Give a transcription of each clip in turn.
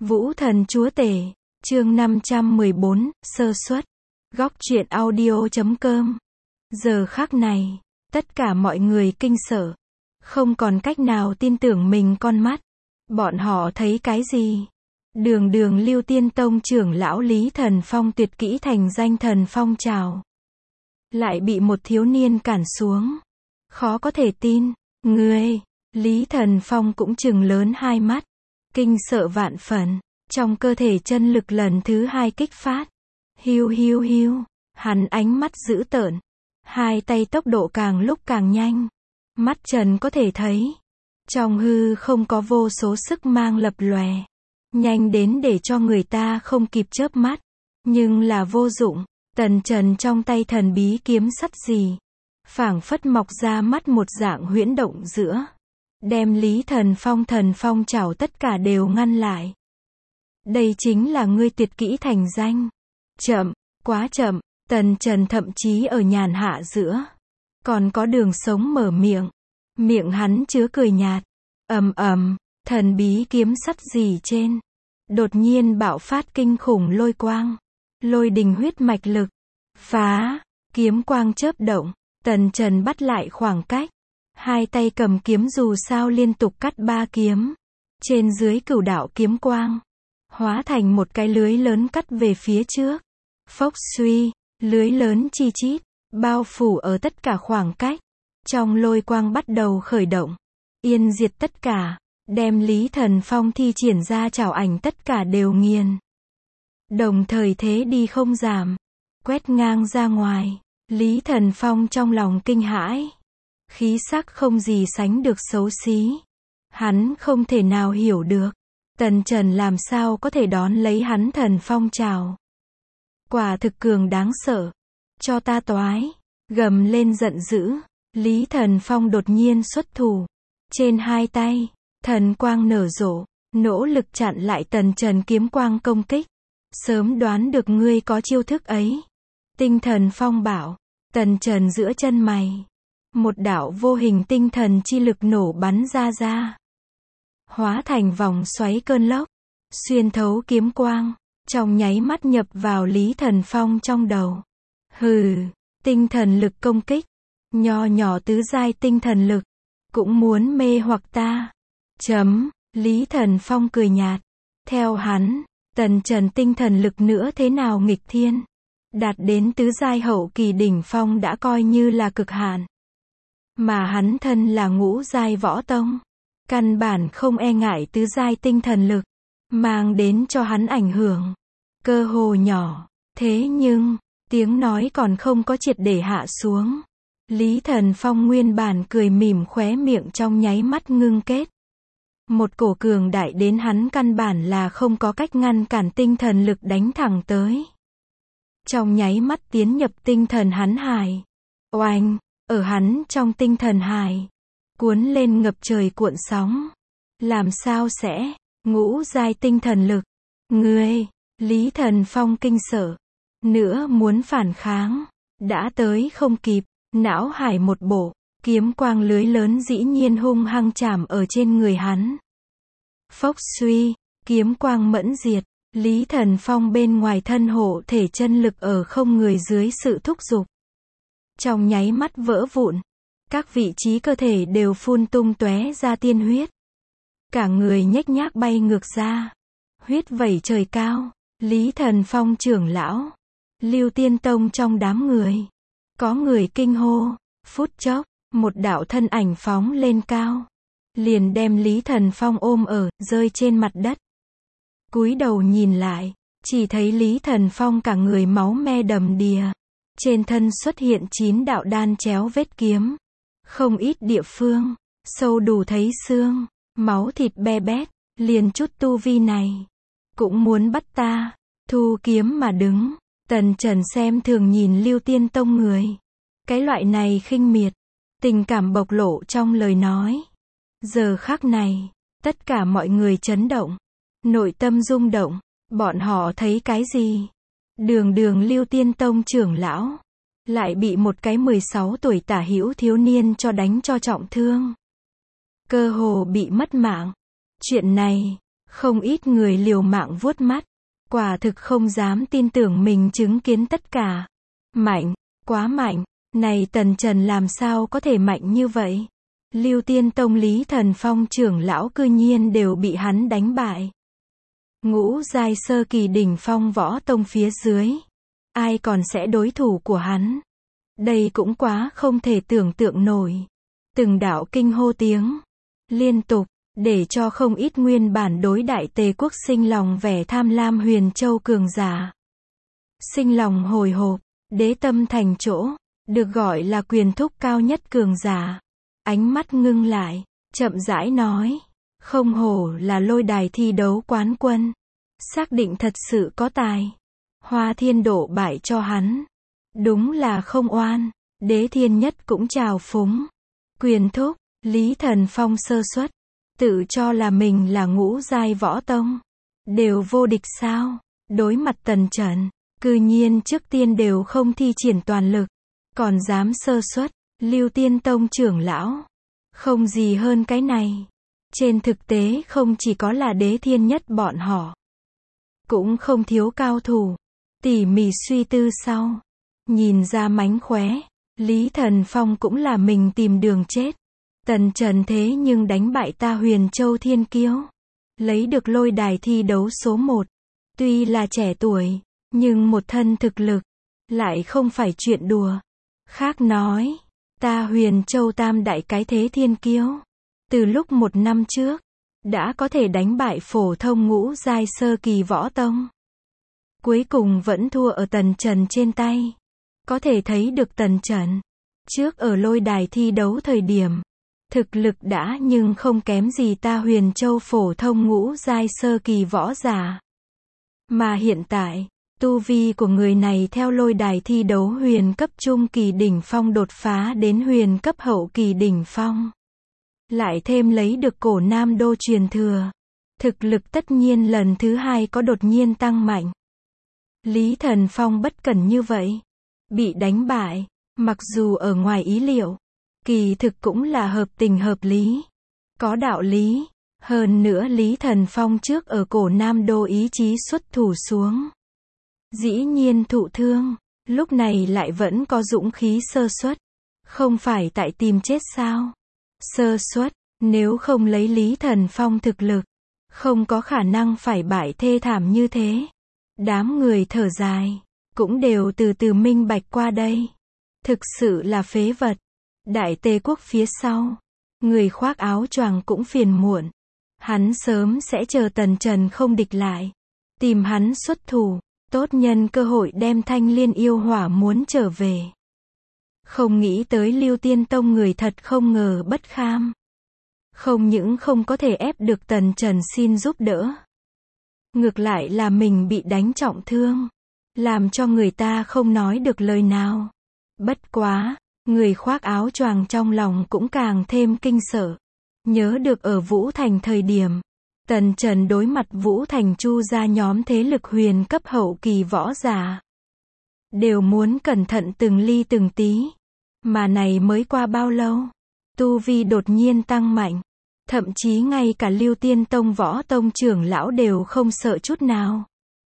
Vũ thần chúa tể, chương 514, sơ suất. Góc truyện audio.com. Giờ khắc này, tất cả mọi người kinh sợ. Không còn cách nào tin tưởng mình con mắt. Bọn họ thấy cái gì? Đường đường Lưu Tiên Tông trưởng lão Lý Thần Phong tuyệt kỹ thành danh thần phong trào. Lại bị một thiếu niên cản xuống. Khó có thể tin. Ngươi, Lý Thần Phong cũng trừng lớn hai mắt. Kinh sợ vạn phần, trong cơ thể chân lực lần thứ hai kích phát. Hiu hiu hiu, hắn ánh mắt dữ tợn. Hai tay tốc độ càng lúc càng nhanh. Mắt trần có thể thấy. Trong hư không có vô số sức mang lập lòe. Nhanh đến để cho người ta không kịp chớp mắt. Nhưng là vô dụng. Tần Trần trong tay thần bí kiếm sắt gì. Phảng phất mọc ra mắt một dạng huyễn động giữa. Đem Lý thần phong trảo tất cả đều ngăn lại. Đây chính là ngươi tuyệt kỹ thành danh. Chậm, quá chậm, Tần Trần thậm chí ở nhàn hạ giữa. Còn có đường sống mở miệng. Miệng hắn chứa cười nhạt. Thần bí kiếm sắt gì trên. Đột nhiên bạo phát kinh khủng lôi quang. Lôi đình huyết mạch lực. Phá, kiếm quang chớp động. Tần Trần bắt lại khoảng cách. Hai tay cầm kiếm dù sao liên tục cắt ba kiếm. Trên dưới cửu đạo kiếm quang. Hóa thành một cái lưới lớn cắt về phía trước. Phốc suy, lưới lớn chi chít, bao phủ ở tất cả khoảng cách. Trong lôi quang bắt đầu khởi động. Yên diệt tất cả. Đem Lý Thần Phong thi triển ra trảo ảnh tất cả đều nghiền. Đồng thời thế đi không giảm. Quét ngang ra ngoài. Lý Thần Phong trong lòng kinh hãi. Khí sắc không gì sánh được xấu xí. Hắn không thể nào hiểu được. Tần Trần làm sao có thể đón lấy hắn thần phong trào. Quả thực cường đáng sợ. Cho ta toái. Gầm lên giận dữ. Lý Thần Phong đột nhiên xuất thủ. Trên hai tay. Thần quang nở rộ. Nỗ lực chặn lại Tần Trần kiếm quang công kích. Sớm đoán được ngươi có chiêu thức ấy. Tinh thần phong bảo. Tần Trần giữa chân mày. Một đạo vô hình tinh thần chi lực nổ bắn ra. Hóa thành vòng xoáy cơn lốc. Xuyên thấu kiếm quang. Trong nháy mắt nhập vào Lý Thần Phong trong đầu. Hừ, tinh thần lực công kích. Nho nhỏ tứ giai tinh thần lực. Cũng muốn mê hoặc ta. Lý Thần Phong cười nhạt. Theo hắn, Tần Trần tinh thần lực nữa thế nào nghịch thiên. Đạt đến tứ giai hậu kỳ đỉnh phong đã coi như là cực hạn. Mà hắn thân là ngũ giai võ tông. Căn bản không e ngại tứ giai tinh thần lực. Mang đến cho hắn ảnh hưởng. Cơ hồ nhỏ. Thế nhưng, tiếng nói còn không có triệt để hạ xuống. Lý Thần Phong nguyên bản cười mỉm khóe miệng trong nháy mắt ngưng kết. Một cổ cường đại đến hắn căn bản là không có cách ngăn cản tinh thần lực đánh thẳng tới. Trong nháy mắt tiến nhập tinh thần hắn hải. Oanh, ở hắn trong tinh thần hải. Cuốn lên ngập trời cuộn sóng. Làm sao sẽ, ngũ giai tinh thần lực. Ngươi, Lý Thần Phong kinh sợ. Nữa muốn phản kháng. Đã tới không kịp, não hải một bộ. Kiếm quang lưới lớn dĩ nhiên hung hăng chạm ở trên người hắn. Phốc suy, kiếm quang mẫn diệt. Lý Thần Phong bên ngoài thân hộ thể chân lực ở không người dưới sự thúc giục. Trong nháy mắt vỡ vụn. Các vị trí cơ thể đều phun tung tóe ra tiên huyết. Cả người nhếch nhác bay ngược ra. Huyết vẩy trời cao. Lý Thần Phong trưởng lão. Lưu Tiên Tông trong đám người. Có người kinh hô. Phút chốc, một đạo thân ảnh phóng lên cao. Liền đem Lý Thần Phong ôm ở, rơi trên mặt đất. Cúi đầu nhìn lại, chỉ thấy Lý Thần Phong cả người máu me đầm đìa. Trên thân xuất hiện 9 đạo đan chéo vết kiếm. Không ít địa phương, sâu đủ thấy xương, máu thịt be bét, liền chút tu vi này. Cũng muốn bắt ta, thu kiếm mà đứng. Tần Trần xem thường nhìn Lưu Tiên Tông người. Cái loại này khinh miệt, tình cảm bộc lộ trong lời nói. Giờ khắc này, tất cả mọi người chấn động. Nội tâm rung động, bọn họ thấy cái gì? Đường đường Lưu Tiên Tông trưởng lão. Lại bị một cái 16 tuổi tả hữu thiếu niên cho đánh cho trọng thương. Cơ hồ bị mất mạng. Chuyện này, Không ít người liều mạng vuốt mắt, quả thực không dám tin tưởng mình chứng kiến tất cả. Mạnh, quá mạnh, này Tần Trần làm sao có thể mạnh như vậy? Lưu Tiên Tông Lý Thần Phong trưởng lão cư nhiên đều bị hắn đánh bại. Ngũ giai sơ kỳ đỉnh phong võ tông phía dưới, ai còn sẽ đối thủ của hắn? Đây cũng quá không thể tưởng tượng nổi. Từng đạo kinh hô tiếng liên tục, để cho không ít nguyên bản đối Đại Tề quốc sinh lòng vẻ tham lam Huyền Châu cường giả. Sinh lòng hồi hộp, đế tâm thành chỗ, được gọi là quyền thúc cao nhất cường giả. Ánh mắt ngưng lại, chậm rãi nói, không hổ là lôi đài thi đấu quán quân. Xác định thật sự có tài. Hoa Thiên đổ bại cho hắn. Đúng là không oan. Đế Thiên Nhất cũng trào phúng. Quyền thúc, Lý Thần Phong sơ suất, tự cho là mình là ngũ giai võ tông. Đều vô địch sao? Đối mặt Tần Trần, cư nhiên trước tiên đều không thi triển toàn lực. Còn dám sơ suất, Lưu Tiên Tông trưởng lão. Không gì hơn cái này. Trên thực tế không chỉ có là Đế Thiên Nhất bọn họ. Cũng không thiếu cao thủ. Tỉ mỉ suy tư sau, nhìn ra mánh khóe, Lý Thần Phong cũng là mình tìm đường chết. Tần Trần thế nhưng đánh bại ta Huyền Châu Thiên Kiêu, lấy được lôi đài thi đấu số 1. Tuy là trẻ tuổi, nhưng một thân thực lực, lại không phải chuyện đùa. Khác nói, ta Huyền Châu tam đại cái thế thiên kiêu, từ lúc 1 năm trước, đã có thể đánh bại phổ thông ngũ giai sơ kỳ võ tông. Cuối cùng vẫn thua ở Tần Trần trên tay. Có thể thấy được Tần Trần, trước ở lôi đài thi đấu thời điểm, thực lực đã nhưng không kém gì ta Huyền Châu phổ thông ngũ giai sơ kỳ võ giả. Mà hiện tại, tu vi của người này theo lôi đài thi đấu huyền cấp trung kỳ đỉnh phong đột phá đến huyền cấp hậu kỳ đỉnh phong. Lại thêm lấy được cổ Nam Đô truyền thừa. Thực lực tất nhiên lần thứ 2 có đột nhiên tăng mạnh. Lý Thần Phong bất cẩn như vậy, bị đánh bại, mặc dù ở ngoài ý liệu, kỳ thực cũng là hợp tình hợp lý, có đạo lý. Hơn nữa Lý Thần Phong trước ở cổ Nam Đô ý chí xuất thủ xuống, dĩ nhiên thụ thương, lúc này lại vẫn có dũng khí sơ suất, không phải tại tìm chết sao? Sơ suất, nếu không lấy Lý Thần Phong thực lực, không có khả năng phải bại thê thảm như thế. Đám người thở dài, cũng đều từ từ minh bạch qua đây. Thực sự là phế vật. Đại Tề quốc phía sau, người khoác áo choàng cũng phiền muộn. Hắn sớm sẽ chờ Tần Trần không địch lại, tìm hắn xuất thủ, tốt nhân cơ hội đem Thanh Liên yêu hỏa muốn trở về. Không nghĩ tới Lưu Tiên Tông người thật không ngờ bất kham. Không những không có thể ép được Tần Trần xin giúp đỡ, ngược lại là mình bị đánh trọng thương, làm cho người ta không nói được lời nào. Bất quá, người khoác áo choàng trong lòng cũng càng thêm kinh sợ. Nhớ được ở Vũ Thành thời điểm, Tần Trần đối mặt Vũ Thành Chu gia nhóm thế lực huyền cấp hậu kỳ võ giả, đều muốn cẩn thận từng ly từng tí. Mà này mới qua bao lâu, tu vi đột nhiên tăng mạnh, thậm chí ngay cả Lưu Tiên Tông võ tông trưởng lão đều không sợ chút nào.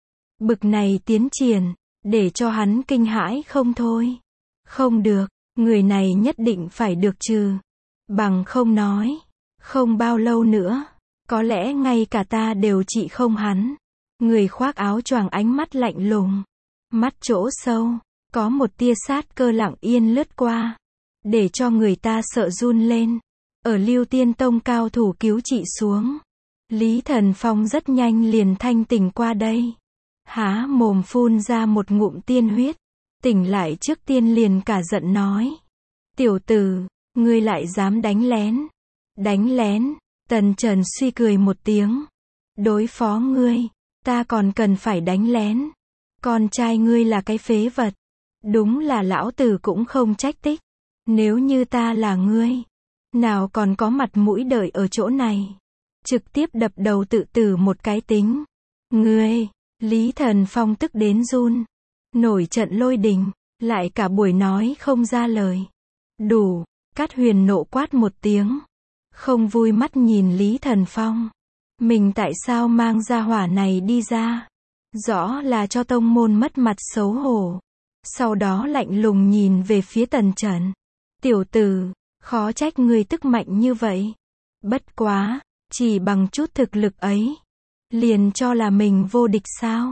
Bực này tiến triển, để cho hắn kinh hãi không thôi. Không được, người này nhất định phải được trừ. Bằng không nói, không bao lâu nữa, có lẽ ngay cả ta đều trị không hắn. Người khoác áo choàng ánh mắt lạnh lùng, mắt chỗ sâu, có một tia sát cơ lặng yên lướt qua, để cho người ta sợ run lên. Ở Lưu Tiên Tông cao thủ cứu trị xuống, Lý Thần Phong rất nhanh liền thanh tỉnh qua đây. Há mồm phun ra một ngụm tiên huyết, tỉnh lại trước tiên liền cả giận nói. Tiểu tử, ngươi lại dám đánh lén. Đánh lén, Tần Trần suy cười một tiếng. Đối phó ngươi, ta còn cần phải đánh lén. Con trai ngươi là cái phế vật. Đúng là lão tử cũng không trách tích. Nếu như ta là ngươi, nào còn có mặt mũi đợi ở chỗ này. Trực tiếp đập đầu tự tử một cái tính. Ngươi, Lý Thần Phong tức đến run. Nổi trận lôi đình, lại cả buổi nói không ra lời. Đủ, Cát Huyền nộ quát một tiếng. Không vui mắt nhìn Lý Thần Phong. Mình tại sao mang gia hỏa này đi ra? Rõ là cho tông môn mất mặt xấu hổ. Sau đó lạnh lùng nhìn về phía Tần Trần. Tiểu tử, khó trách người tức mạnh như vậy. Bất quá, chỉ bằng chút thực lực ấy, liền cho là mình vô địch sao?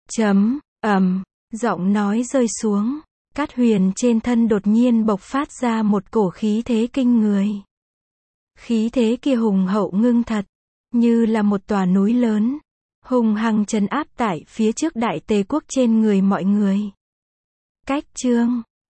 Giọng nói rơi xuống. Cát Huyền trên thân đột nhiên bộc phát ra một cổ khí thế kinh người. Khí thế kia hùng hậu ngưng thật, như là một tòa núi lớn, hùng hăng trấn áp tại phía trước Đại Tề quốc trên người mọi người. Cách chương